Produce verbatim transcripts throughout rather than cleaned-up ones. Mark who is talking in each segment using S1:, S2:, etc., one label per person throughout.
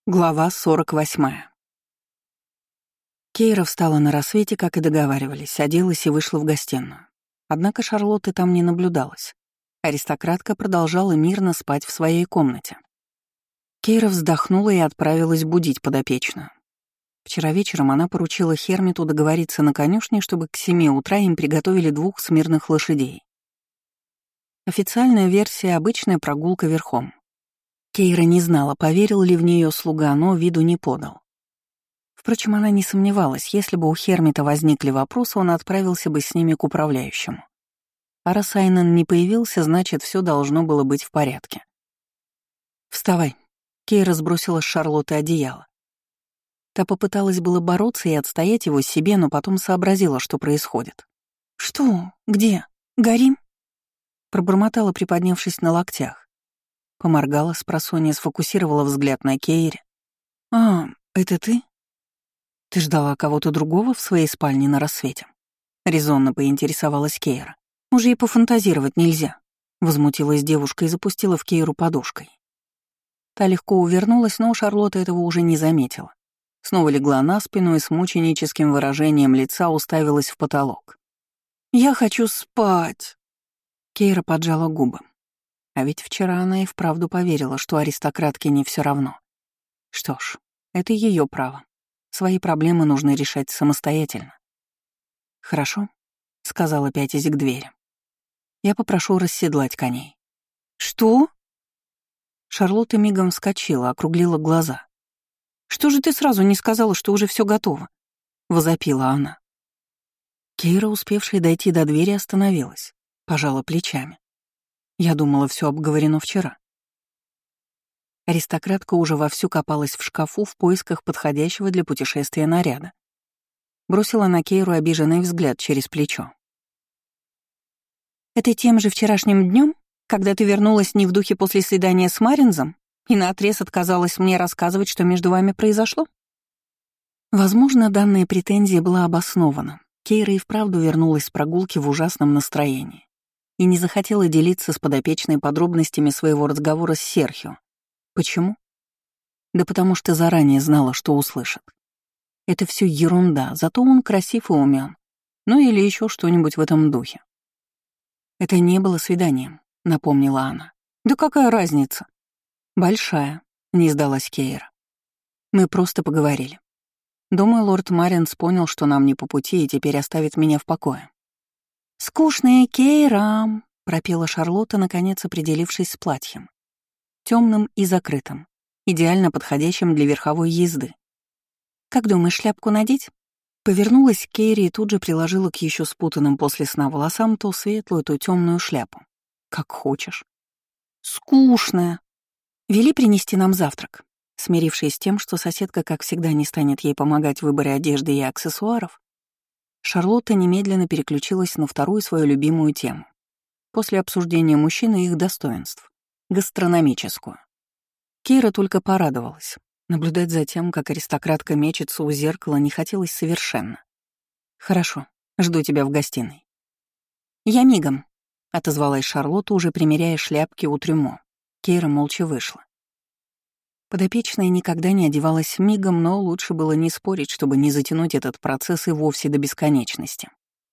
S1: Глава сорок восьмая. Кейра встала на рассвете, как и договаривались, оделась и вышла в гостиную. Однако Шарлотты там не наблюдалось. Аристократка продолжала мирно спать в своей комнате. Кейра вздохнула и отправилась будить подопечную. Вчера вечером она поручила Хермиту договориться на конюшне, чтобы к семи утра им приготовили двух смирных лошадей. Официальная версия — обычная прогулка верхом. Кейра не знала, поверил ли в нее слуга, но виду не подал. Впрочем, она не сомневалась, если бы у Хермита возникли вопросы, он отправился бы с ними к управляющему. А раз Айнен не появился, значит, все должно было быть в порядке. «Вставай», — Кейра сбросила с Шарлотты одеяло. Та попыталась было бороться и отстоять его себе, но потом сообразила, что происходит. «Что? Где? Горим?» Пробормотала, приподнявшись на локтях. Поморгала спросонья, сфокусировала взгляд на Кейре. «А, это ты? Ты ждала кого-то другого в своей спальне на рассвете?» Резонно поинтересовалась Кейра. «Уже и пофантазировать нельзя», — возмутилась девушка и запустила в Кейру подушкой. Та легко увернулась, но Шарлотта этого уже не заметила. Снова легла на спину и с мученическим выражением лица уставилась в потолок. «Я хочу спать!» Кейра поджала губы. А ведь вчера она и вправду поверила, что аристократке не все равно. Что ж, это ее право. Свои проблемы нужно решать самостоятельно. «Хорошо», — сказала, пятясь к двери. «Я попрошу расседлать коней». «Что?» Шарлотта мигом вскочила, округлила глаза. «Что же ты сразу не сказала, что уже все готово?» — возопила она. Кейра, успевшая дойти до двери, остановилась, пожала плечами. Я думала, все обговорено вчера. Аристократка уже вовсю копалась в шкафу в поисках подходящего для путешествия наряда. Бросила на Кейру обиженный взгляд через плечо. «Это тем же вчерашним днем, когда ты вернулась не в духе после свидания с Маринзом и наотрез отказалась мне рассказывать, что между вами произошло?» Возможно, данная претензия была обоснована. Кейра и вправду вернулась с прогулки в ужасном настроении и не захотела делиться с подопечной подробностями своего разговора с Серхио. Почему? Да потому что заранее знала, что услышит. Это все ерунда, зато он красив и умен. Ну или еще что-нибудь в этом духе. «Это не было свиданием», — напомнила она. «Да какая разница?» «Большая», — не сдалась Кейра. «Мы просто поговорили. Думаю, лорд Маринс понял, что нам не по пути, и теперь оставит меня в покое». «Скучная Кейра», — пропела Шарлотта, наконец определившись с платьем. Темным и закрытым, идеально подходящим для верховой езды. «Как думаешь, шляпку надеть?» Повернулась к Кейре и тут же приложила к еще спутанным после сна волосам то светлую, то темную шляпу. «Как хочешь». «Скучная. Вели принести нам завтрак». Смирившись с тем, что соседка, как всегда, не станет ей помогать в выборе одежды и аксессуаров, Шарлотта немедленно переключилась на вторую свою любимую тему. После обсуждения мужчин и их достоинств — гастрономическую. Кейра только порадовалась. Наблюдать за тем, как аристократка мечется у зеркала, не хотелось совершенно. «Хорошо, жду тебя в гостиной». «Я мигом», — отозвалась Шарлотта, уже примеряя шляпки у трюмо. Кейра молча вышла. Подопечная никогда не одевалась мигом, но лучше было не спорить, чтобы не затянуть этот процесс и вовсе до бесконечности.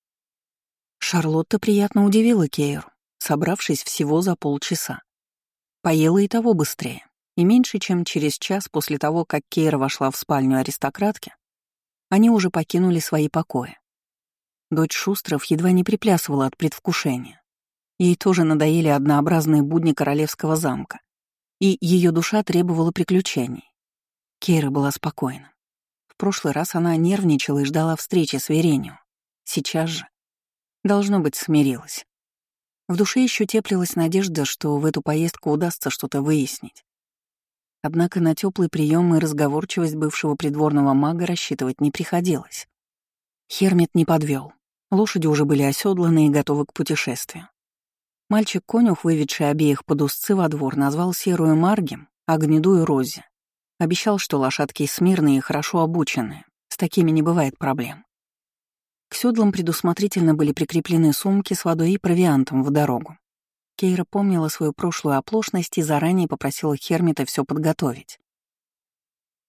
S1: Шарлотта приятно удивила Кейру, собравшись всего за полчаса. Поела и того быстрее, и меньше чем через час после того, как Кейра вошла в спальню аристократки, они уже покинули свои покои. Дочь Шустров едва не приплясывала от предвкушения. Ей тоже надоели однообразные будни королевского замка, и ее душа требовала приключений. Кейра была спокойна. В прошлый раз она нервничала и ждала встречи с Веренио. Сейчас же, должно быть, смирилась. В душе еще теплилась надежда, что в эту поездку удастся что-то выяснить. Однако на теплый прием и разговорчивость бывшего придворного мага рассчитывать не приходилось. Хермит не подвел. Лошади уже были оседланы и готовы к путешествию. Мальчик-конюх, выведший обеих под узцы во двор, назвал серую Маргем, а гнедую Розе. Обещал, что лошадки смирные и хорошо обученные, с такими не бывает проблем. К седлам предусмотрительно были прикреплены сумки с водой и провиантом в дорогу. Кейра помнила свою прошлую оплошность и заранее попросила Хермита все подготовить.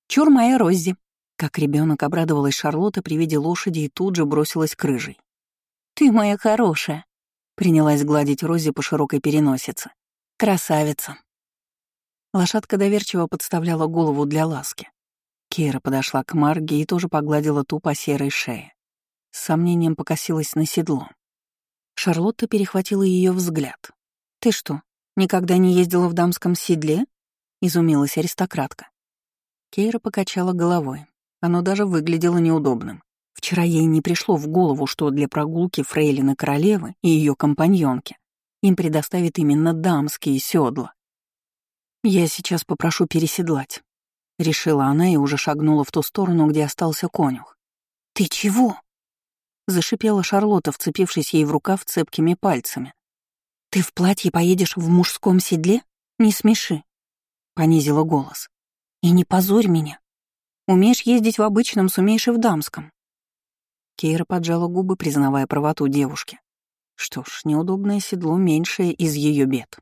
S1: Чур моя Роззи!» Как ребенок обрадовалась Шарлотта при виде лошади и тут же бросилась к рыжей. «Ты моя хорошая!» — принялась гладить Роззи по широкой переносице. «Красавица!» Лошадка доверчиво подставляла голову для ласки. Кейра подошла к Марге и тоже погладила ту по серой шее. С сомнением покосилась на седло. Шарлотта перехватила ее взгляд. «Ты что, никогда не ездила в дамском седле?» — изумилась аристократка. Кейра покачала головой. Оно даже выглядело неудобным. Вчера ей не пришло в голову, что для прогулки фрейлины королевы и ее компаньонки им предоставят именно дамские седла. «Я сейчас попрошу переседлать», — решила она и уже шагнула в ту сторону, где остался конюх. «Ты чего?» — зашипела Шарлотта, вцепившись ей в рукав цепкими пальцами. «Ты в платье поедешь в мужском седле? Не смеши», — понизила голос. «И не позорь меня. Умеешь ездить в обычном, сумеешь и в дамском». Кейра поджала губы, признавая правоту девушки. Что ж, неудобное седло — меньшее из ее бед.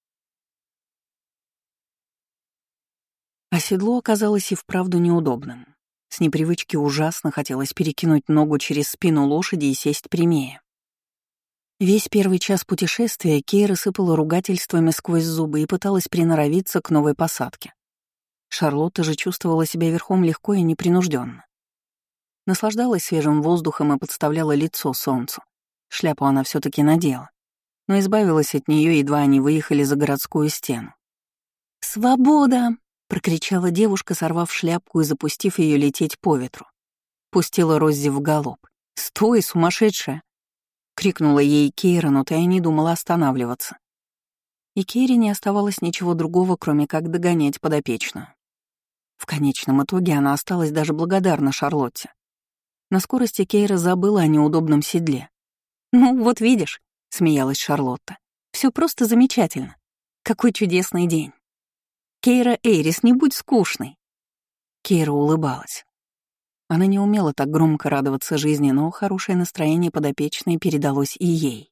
S1: А седло оказалось и вправду неудобным. С непривычки ужасно хотелось перекинуть ногу через спину лошади и сесть прямее. Весь первый час путешествия Кейра сыпала ругательствами сквозь зубы и пыталась приноровиться к новой посадке. Шарлотта же чувствовала себя верхом легко и непринужденно. Наслаждалась свежим воздухом и подставляла лицо солнцу. Шляпу она все таки надела, но избавилась от нее, едва они выехали за городскую стену. «Свобода!» — прокричала девушка, сорвав шляпку и запустив ее лететь по ветру. Пустила Роззи в галоп. «Стой, сумасшедшая!» — крикнула ей Кейра, но та и не думала останавливаться. И Кейре не оставалось ничего другого, кроме как догонять подопечную. В конечном итоге она осталась даже благодарна Шарлотте. На скорости Кейра забыла о неудобном седле. «Ну, вот видишь», — смеялась Шарлотта, — «всё просто замечательно. Какой чудесный день. Кейра Эйрис, не будь скучной». Кейра улыбалась. Она не умела так громко радоваться жизни, но хорошее настроение подопечной передалось и ей.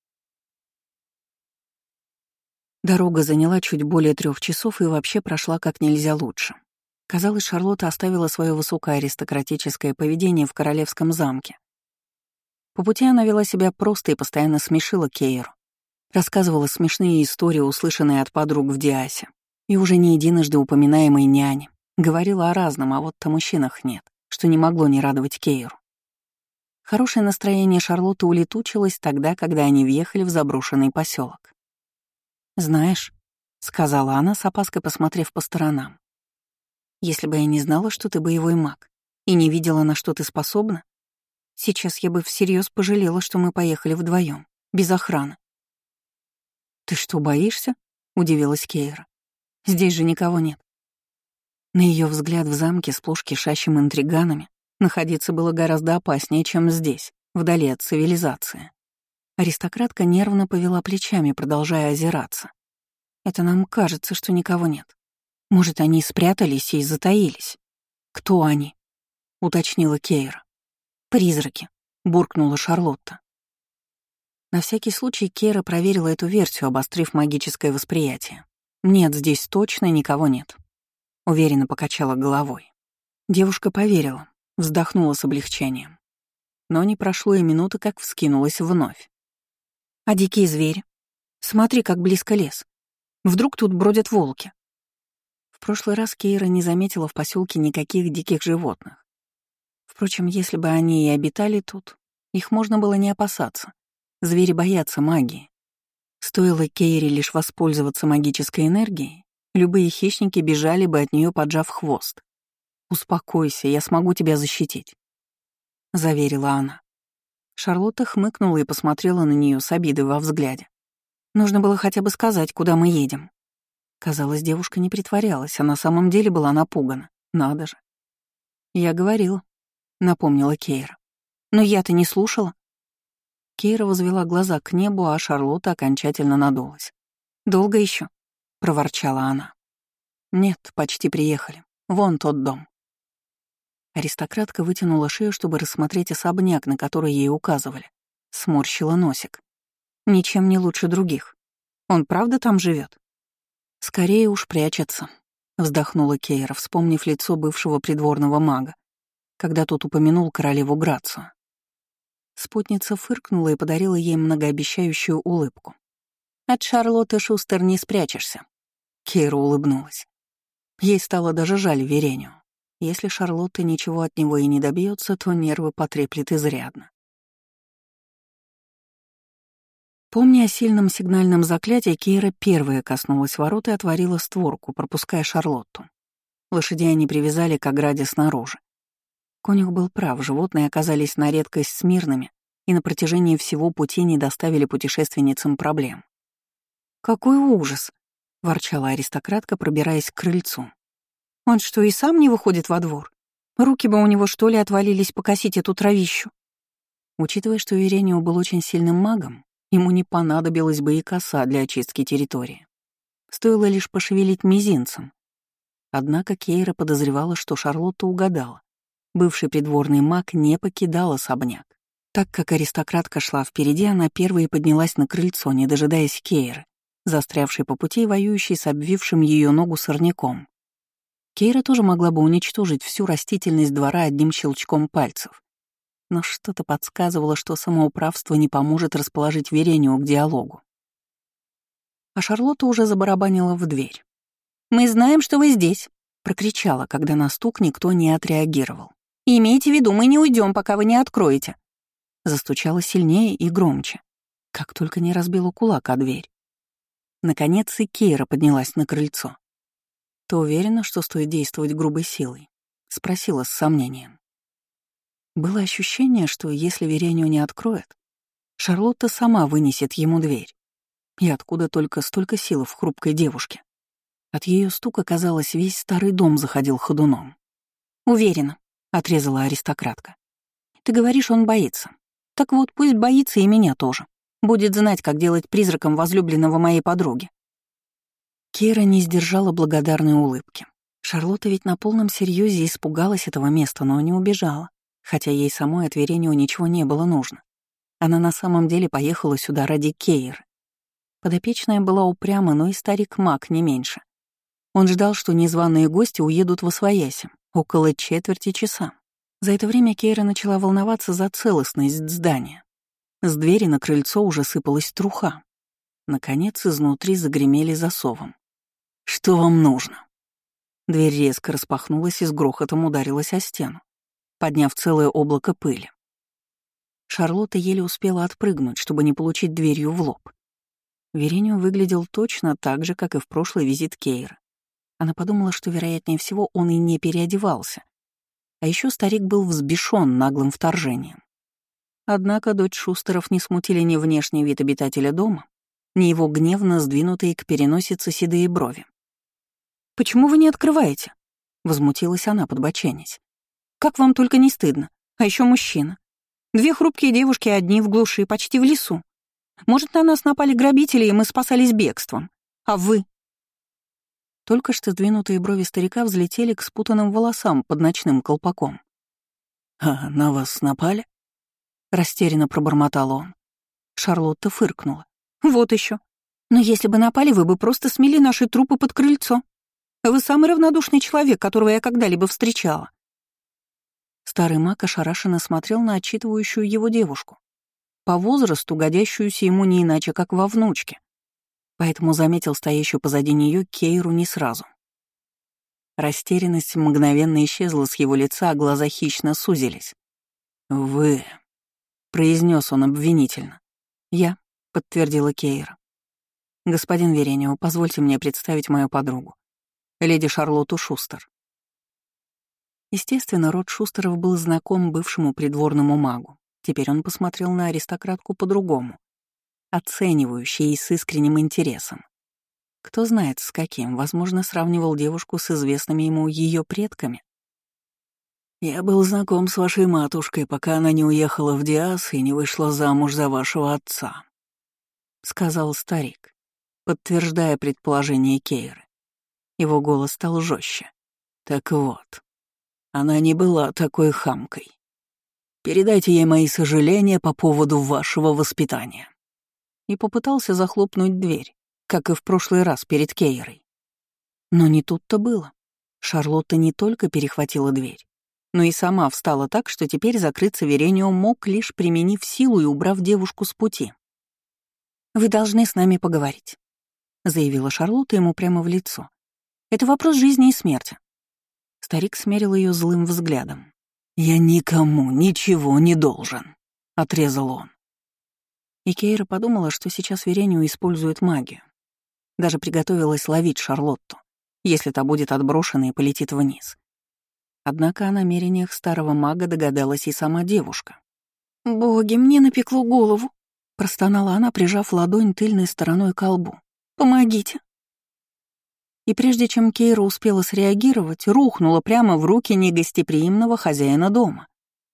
S1: Дорога заняла чуть более трех часов и вообще прошла как нельзя лучше. Казалось, Шарлотта оставила свое высокоаристократическое поведение в королевском замке. По пути она вела себя просто и постоянно смешила Кейру. Рассказывала смешные истории, услышанные от подруг в Диасе, и уже не единожды упоминаемой няне. Говорила о разном, а вот о мужчинах нет, что не могло не радовать Кейру. Хорошее настроение Шарлотты улетучилось тогда, когда они въехали в заброшенный поселок. «Знаешь», — сказала она, с опаской посмотрев по сторонам, «если бы я не знала, что ты боевой маг, и не видела, на что ты способна, сейчас я бы всерьез пожалела, что мы поехали вдвоем, без охраны». «Ты что, боишься?» — удивилась Кейра. «Здесь же никого нет». На ее взгляд, в замке, сплошь кишащим интриганами, находиться было гораздо опаснее, чем здесь, вдали от цивилизации. Аристократка нервно повела плечами, продолжая озираться. «Это нам кажется, что никого нет. Может, они спрятались и затаились?» «Кто они?» — уточнила Кейра. «Призраки», — буркнула Шарлотта. На всякий случай Кейра проверила эту версию, обострив магическое восприятие. «Нет, здесь точно никого нет», — уверенно покачала головой. Девушка поверила, вздохнула с облегчением. Но не прошло и минуты, как вскинулась вновь. «А дикие звери? Смотри, как близко лес. Вдруг тут бродят волки?» В прошлый раз Кейра не заметила в поселке никаких диких животных. Впрочем, если бы они и обитали тут, их можно было не опасаться. Звери боятся магии. Стоило Кейре лишь воспользоваться магической энергией, любые хищники бежали бы от нее, поджав хвост. «Успокойся, я смогу тебя защитить», — заверила она. Шарлотта хмыкнула и посмотрела на нее с обидой во взгляде. «Нужно было хотя бы сказать, куда мы едем». Казалось, девушка не притворялась, а на самом деле была напугана. Надо же. «Я говорила», — напомнила Кейра. «Но я-то не слушала». Кейра возвела глаза к небу, а Шарлотта окончательно надулась. «Долго еще? Проворчала она. «Нет, почти приехали. Вон тот дом». Аристократка вытянула шею, чтобы рассмотреть особняк, на который ей указывали. Сморщила носик. «Ничем не лучше других. Он правда там живет? «Скорее уж прячется», — вздохнула Кейра, вспомнив лицо бывшего придворного мага, когда тот упомянул королеву Грацию. Спутница фыркнула и подарила ей многообещающую улыбку. «От Шарлотты Шустер не спрячешься». Кейра улыбнулась. Ей стало даже жаль Верению. Если Шарлотта ничего от него и не добьется, то нервы потреплет изрядно. Помня о сильном сигнальном заклятии, Кейра первая коснулась ворот и отворила створку, пропуская Шарлотту. Лошадей они привязали к ограде снаружи. Конюх был прав, животные оказались на редкость смирными и на протяжении всего пути не доставили путешественницам проблем. «Какой ужас!» — ворчала аристократка, пробираясь к крыльцу. «Он что, и сам не выходит во двор? Руки бы у него, что ли, отвалились покосить эту травищу?» Учитывая, что Веренио был очень сильным магом, ему не понадобилась бы и коса для очистки территории. Стоило лишь пошевелить мизинцем. Однако Кейра подозревала, что Шарлотта угадала. Бывший придворный маг не покидал особняк. Так как аристократка шла впереди, она первой поднялась на крыльцо, не дожидаясь Кейры, застрявшей по пути и воюющей с обвившим ее ногу сорняком. Кейра тоже могла бы уничтожить всю растительность двора одним щелчком пальцев. Но что-то подсказывало, что самоуправство не поможет расположить Верению к диалогу. А Шарлотта уже забарабанила в дверь. «Мы знаем, что вы здесь», — прокричала, когда на стук никто не отреагировал. «И имейте в виду, мы не уйдем, пока вы не откроете». Застучала сильнее и громче, как только не разбила кулак о дверь. Наконец и Кейра поднялась на крыльцо. «Ты уверена, что стоит действовать грубой силой?» — спросила с сомнением. Было ощущение, что если Верению не откроет, Шарлотта сама вынесет ему дверь. И откуда только столько силы в хрупкой девушке? От ее стука, казалось, весь старый дом заходил ходуном. «Уверена», — отрезала аристократка. «Ты говоришь, он боится. Так вот, пусть боится и меня тоже. Будет знать, как делать призраком возлюбленного моей подруги». Кейра не сдержала благодарной улыбки. Шарлотта ведь на полном серьезе испугалась этого места, но не убежала, хотя ей самой от Веренио ничего не было нужно. Она на самом деле поехала сюда ради Кейры. Подопечная была упряма, но и старик-маг не меньше. Он ждал, что незваные гости уедут восвояси, около четверти часа. За это время Кейра начала волноваться за целостность здания. С двери на крыльцо уже сыпалась труха. Наконец, изнутри загремели засовом. «Что вам нужно?» Дверь резко распахнулась и с грохотом ударилась о стену, подняв целое облако пыли. Шарлотта еле успела отпрыгнуть, чтобы не получить дверью в лоб. Веренио выглядел точно так же, как и в прошлый визит Кейры. Она подумала, что, вероятнее всего, он и не переодевался. А еще старик был взбешен наглым вторжением. Однако дочь Шустеров не смутили ни внешний вид обитателя дома, ни его гневно сдвинутые к переносице седые брови. «Почему вы не открываете?» — возмутилась она, подбоченясь. «Как вам только не стыдно? А еще мужчина. Две хрупкие девушки одни в глуши, почти в лесу. Может, на нас напали грабители, и мы спасались бегством. А вы?» Только что сдвинутые брови старика взлетели к спутанным волосам под ночным колпаком. «А на вас напали?» — растерянно пробормотал он. Шарлотта фыркнула. «Вот еще. Но если бы напали, вы бы просто смели наши трупы под крыльцо. Вы самый равнодушный человек, которого я когда-либо встречала». Старый маг ошарашенно смотрел на отчитывающую его девушку, по возрасту годящуюся ему не иначе, как во внучке, поэтому заметил стоящую позади нее Кейру не сразу. Растерянность мгновенно исчезла с его лица, а глаза хищно сузились. «Вы...» — произнес он обвинительно. «Я», — подтвердила Кейра. «Господин Веренио, позвольте мне представить мою подругу, леди Шарлотту Шустер». Естественно, род Шустеров был знаком бывшему придворному магу. Теперь он посмотрел на аристократку по-другому, оценивающе и с искренним интересом. Кто знает, с каким, возможно, сравнивал девушку с известными ему ее предками. «Я был знаком с вашей матушкой, пока она не уехала в Диас и не вышла замуж за вашего отца», — сказал старик, подтверждая предположение Кейры. Его голос стал жестче. «Так вот, она не была такой хамкой. Передайте ей мои сожаления по поводу вашего воспитания». И попытался захлопнуть дверь, как и в прошлый раз перед Кейрой. Но не тут-то было. Шарлотта не только перехватила дверь, но и сама встала так, что теперь закрыться Веренио мог, лишь применив силу и убрав девушку с пути. «Вы должны с нами поговорить», — заявила Шарлотта ему прямо в лицо. «Это вопрос жизни и смерти». Старик смерил ее злым взглядом. «Я никому ничего не должен», — отрезал он. И Кейра подумала, что сейчас Веренио использует магию. Даже приготовилась ловить Шарлотту, если та будет отброшена и полетит вниз. Однако о намерениях старого мага догадалась и сама девушка. «Боги, мне напекло голову», — простонала она, прижав ладонь тыльной стороной к лбу. «Помогите». И прежде чем Кейра успела среагировать, рухнула прямо в руки негостеприимного хозяина дома.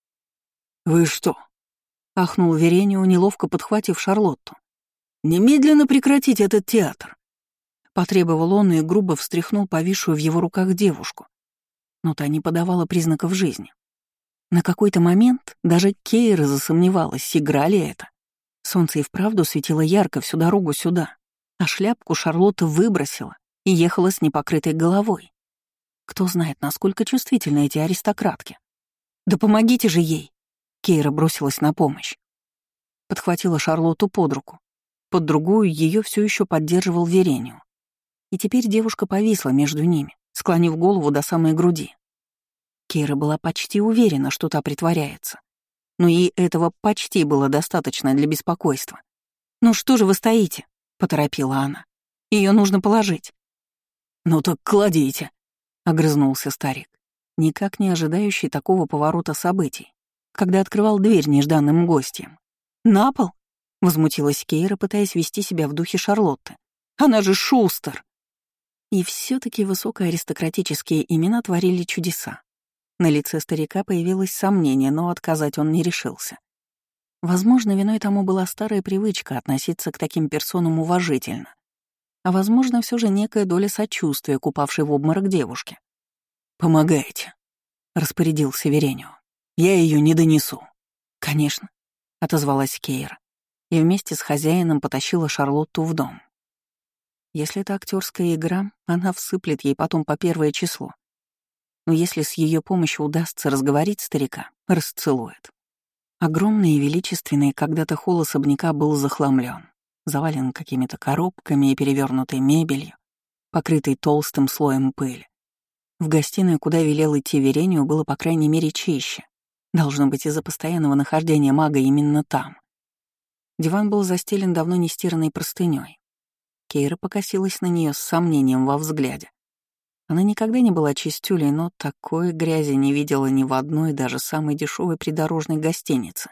S1: «Вы что?» — ахнул Веренио, неловко подхватив Шарлотту. «Немедленно прекратить этот театр!» Потребовал он и грубо встряхнул повисшую в его руках девушку. Но та не подавала признаков жизни. На какой-то момент даже Кейра засомневалась, игра ли это. Солнце и вправду светило ярко всю дорогу сюда, а шляпку Шарлотта выбросила и ехала с непокрытой головой. Кто знает, насколько чувствительны эти аристократки. «Да помогите же ей!» Кейра бросилась на помощь. Подхватила Шарлотту под руку. Под другую ее все еще поддерживал Веренио. И теперь девушка повисла между ними, склонив голову до самой груди. Кейра была почти уверена, что та притворяется. Но ей этого почти было достаточно для беспокойства. «Ну что же вы стоите?» — поторопила она. «Ее нужно положить». «Ну так кладите», — огрызнулся старик, никак не ожидающий такого поворота событий, когда открывал дверь нежданным гостям. «На пол?» — возмутилась Кейра, пытаясь вести себя в духе Шарлотты. «Она же Шустер!» И все таки высокоаристократические имена творили чудеса. На лице старика появилось сомнение, но отказать он не решился. Возможно, виной тому была старая привычка относиться к таким персонам уважительно. А возможно, все же некая доля сочувствия к упавшей в обморок девушке. «Помогайте», — распорядился Веренио. «Я ее не донесу». «Конечно», — отозвалась Кейра, и вместе с хозяином потащила Шарлотту в дом. Если это актерская игра, она всыплет ей потом по первое число. Но если с ее помощью удастся разговорить старика, расцелует. Огромный и величественный когда-то холл особняка был захламлен, завален какими-то коробками и перевернутой мебелью, покрытой толстым слоем пыли. В гостиной, куда велел идти Веренио, было по крайней мере чище. Должно быть из-за постоянного нахождения мага именно там. Диван был застелен давно нестиранной простыней. Кейра покосилась на нее с сомнением во взгляде. Она никогда не была чистюлей, но такой грязи не видела ни в одной, даже самой дешевой придорожной гостинице.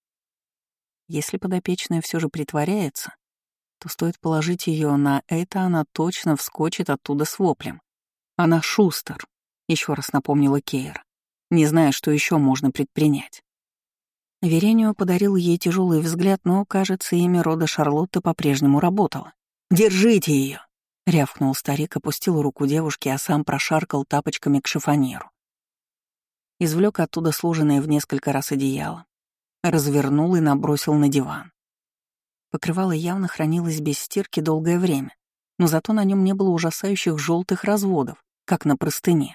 S1: Если подопечная все же притворяется, то стоит положить ее на это, она точно вскочит оттуда с воплем. Она Шустер, еще раз напомнила Кейра, не зная, что еще можно предпринять. Веренио подарил ей тяжелый взгляд, но, кажется, имя рода Шарлотта по-прежнему работало. «Держите ее!» — рявкнул старик, опустил руку девушки, а сам прошаркал тапочками к шифоньеру. Извлек оттуда сложенное в несколько раз одеяло, развернул и набросил на диван. Покрывало явно хранилось без стирки долгое время, но зато на нем не было ужасающих желтых разводов, как на простыне.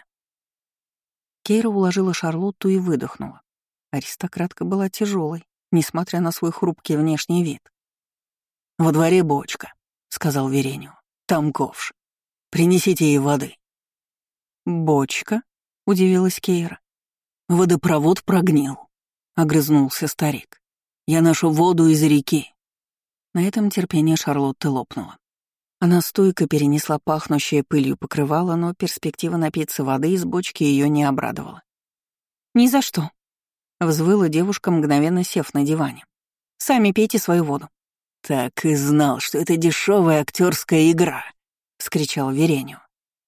S1: Кейра уложила Шарлотту и выдохнула. Аристократка была тяжелой, несмотря на свой хрупкий внешний вид. «Во дворе бочка», — сказал Веренио. «Там ковш. Принесите ей воды». «Бочка?» — удивилась Кейра. «Водопровод прогнил», — огрызнулся старик. «Я ношу воду из реки». На этом терпение Шарлотты лопнуло. Она стойко перенесла пахнущее пылью покрывало, но перспектива напиться воды из бочки ее не обрадовала. «Ни за что», — взвыла девушка, мгновенно сев на диване. «Сами пейте свою воду». «Так и знал, что это дешевая актерская игра», — вскричал Веренио.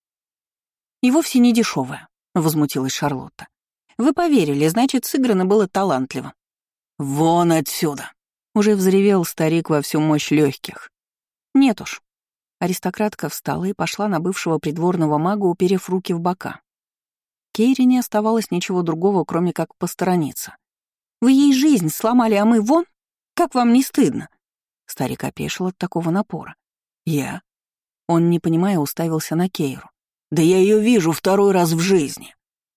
S1: «И вовсе не дешевая», — возмутилась Шарлотта. «Вы поверили, значит, сыграно было талантливо». «Вон отсюда!» — уже взревел старик во всю мощь легких. «Нет уж». Аристократка встала и пошла на бывшего придворного мага, уперев руки в бока. Кейре не оставалось ничего другого, кроме как посторониться. «Вы ей жизнь сломали, а мы вон? Как вам не стыдно?» Старик опешил от такого напора. «Я?» Он, не понимая, уставился на Кейру.
S2: Да я ее вижу второй раз в жизни!»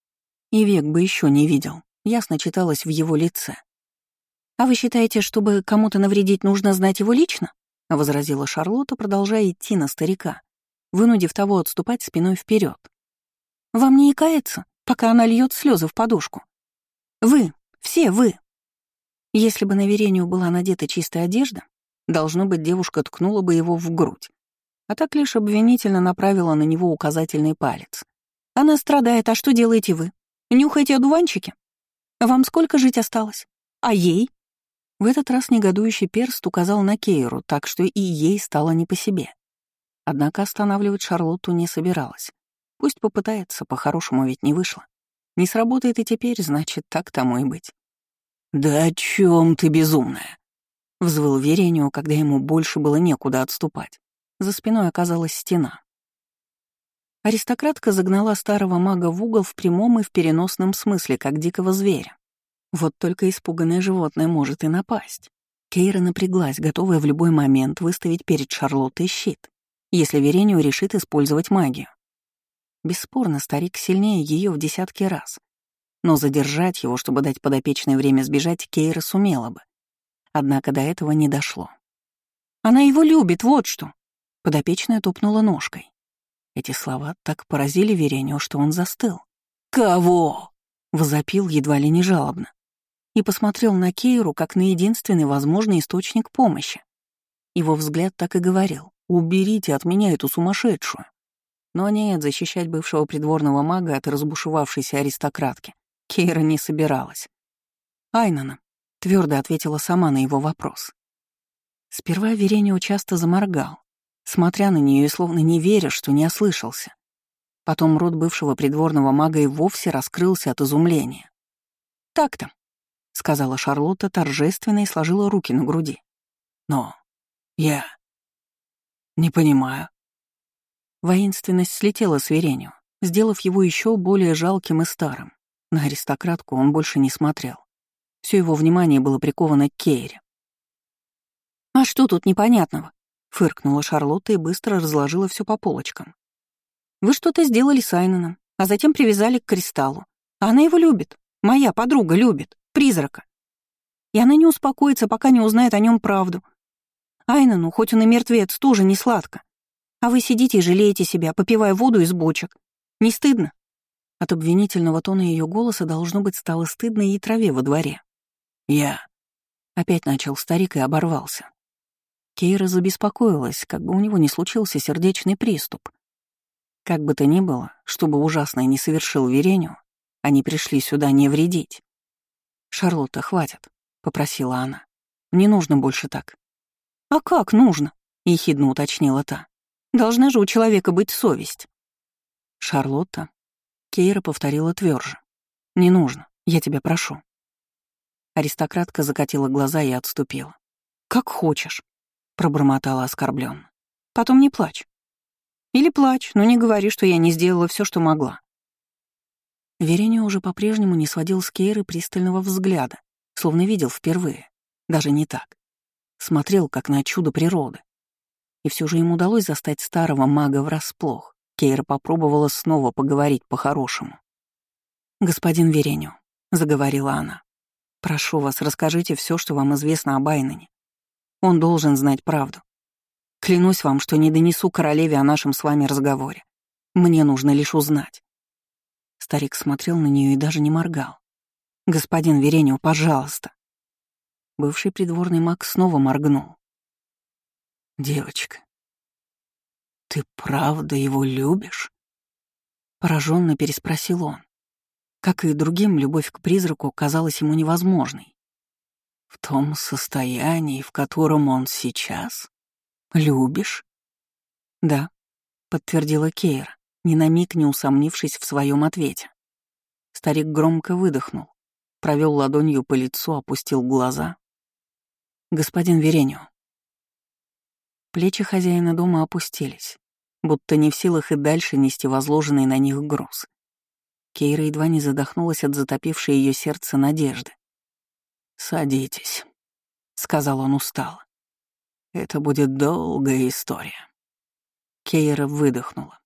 S1: И век бы еще не видел, ясно читалось в его лице. «А вы считаете, чтобы кому-то навредить, нужно знать его лично?» — возразила Шарлотта, продолжая идти на старика, вынудив того отступать спиной вперед. «Вам не икается, пока она льет слезы в подушку? Вы, все вы!» Если бы на Верению была надета чистая одежда, должно быть, девушка ткнула бы его в грудь, а так лишь обвинительно направила на него указательный палец. «Она страдает, а что делаете вы? Нюхаете одуванчики? Вам сколько жить осталось? А ей?» В этот раз негодующий перст указал на Кейру, так что и ей стало не по себе. Однако останавливать Шарлотту не собиралась. Пусть попытается, по-хорошему ведь не вышло. Не сработает и теперь, значит, так тому и быть.
S2: «Да о чем ты, безумная?»
S1: — взвыл Веренио, когда ему больше было некуда отступать. За спиной оказалась стена. Аристократка загнала старого мага в угол в прямом и в переносном смысле, как дикого зверя. Вот только испуганное животное может и напасть. Кейра напряглась, готовая в любой момент выставить перед Шарлоттой щит, если Веренио решит использовать магию. Бесспорно, старик сильнее ее в десятки раз. Но задержать его, чтобы дать подопечное время сбежать, Кейра сумела бы. Однако до этого не дошло. «Она его любит, вот что!» Подопечная топнула ножкой. Эти слова так поразили Веренио, что он застыл.
S2: «Кого?»
S1: — возопил едва ли не жалобно. И посмотрел на Кейру как на единственный возможный источник помощи. Его взгляд так и говорил: «Уберите от меня эту сумасшедшую». Но нет, защищать бывшего придворного мага от разбушевавшейся аристократки Кейра не собиралась. «Айнана», — твердо ответила сама на его вопрос. Сперва Веренио часто заморгал, смотря на нее и словно не веря, что не ослышался. Потом рот бывшего придворного мага и вовсе раскрылся от изумления. «Так-то», — сказала Шарлотта торжественно и сложила руки на груди.
S2: «Но я не понимаю».
S1: Воинственность слетела с Веренио, сделав его еще более жалким и старым. На аристократку он больше не смотрел. Все его внимание было приковано к Кейре. «А что тут непонятного?» — фыркнула Шарлотта и быстро разложила все по полочкам. «Вы что-то сделали с Айноном, а затем привязали к кристаллу. А она его любит. Моя подруга любит. Призрака. И она не успокоится, пока не узнает о нем правду. Айнону, хоть он и мертвец, тоже не сладко. А вы сидите и жалеете себя, попивая воду из бочек. Не стыдно?» От обвинительного тона ее голоса, должно быть, стало стыдно и траве во дворе.
S2: «Я...»
S1: — опять начал старик и оборвался. Кейра забеспокоилась, как бы у него не случился сердечный приступ. Как бы то ни было, чтобы ужасное не совершил Веренио, они пришли сюда не вредить. «Шарлотта, хватит», — попросила она. «Не нужно больше так». «А как нужно?» — ехидно уточнила та. «Должна же у человека быть совесть». «Шарлотта», — Кейра повторила тверже. «Не нужно, я тебя прошу». Аристократка закатила глаза и отступила. «Как хочешь», — пробормотала оскорбленно. «Потом не плачь. Или плачь, но не говори, что я не сделала все, что могла». Веренио уже по-прежнему не сводил с Кейры пристального взгляда, словно видел впервые. Даже не так. Смотрел, как на чудо природы. И все же им удалось застать старого мага врасплох. Кейра попробовала снова поговорить по-хорошему. «Господин Веренио», — заговорила она, — «прошу вас, расскажите все, что вам известно об Айноне. Он должен знать правду. Клянусь вам, что не донесу королеве о нашем с вами разговоре. Мне нужно лишь узнать». Старик смотрел на нее и даже не моргал. «Господин Веренио, пожалуйста». Бывший придворный маг снова моргнул.
S2: «Девочка, ты правда его любишь?»
S1: Пораженно переспросил он. Как и другим, любовь к призраку казалась ему невозможной.
S2: «В том состоянии, в котором он сейчас? Любишь?»
S1: «Да», — подтвердила Кейра, ни на миг не усомнившись в своем ответе. Старик громко выдохнул, провел ладонью по лицу, опустил глаза. «Господин Веренио». Плечи хозяина дома опустились, будто не в силах и дальше нести возложенный на них груз. Кейра едва не задохнулась от затопившей ее сердце надежды.
S2: «Садитесь», — сказал он устало. «Это будет долгая история».
S1: Кейра выдохнула.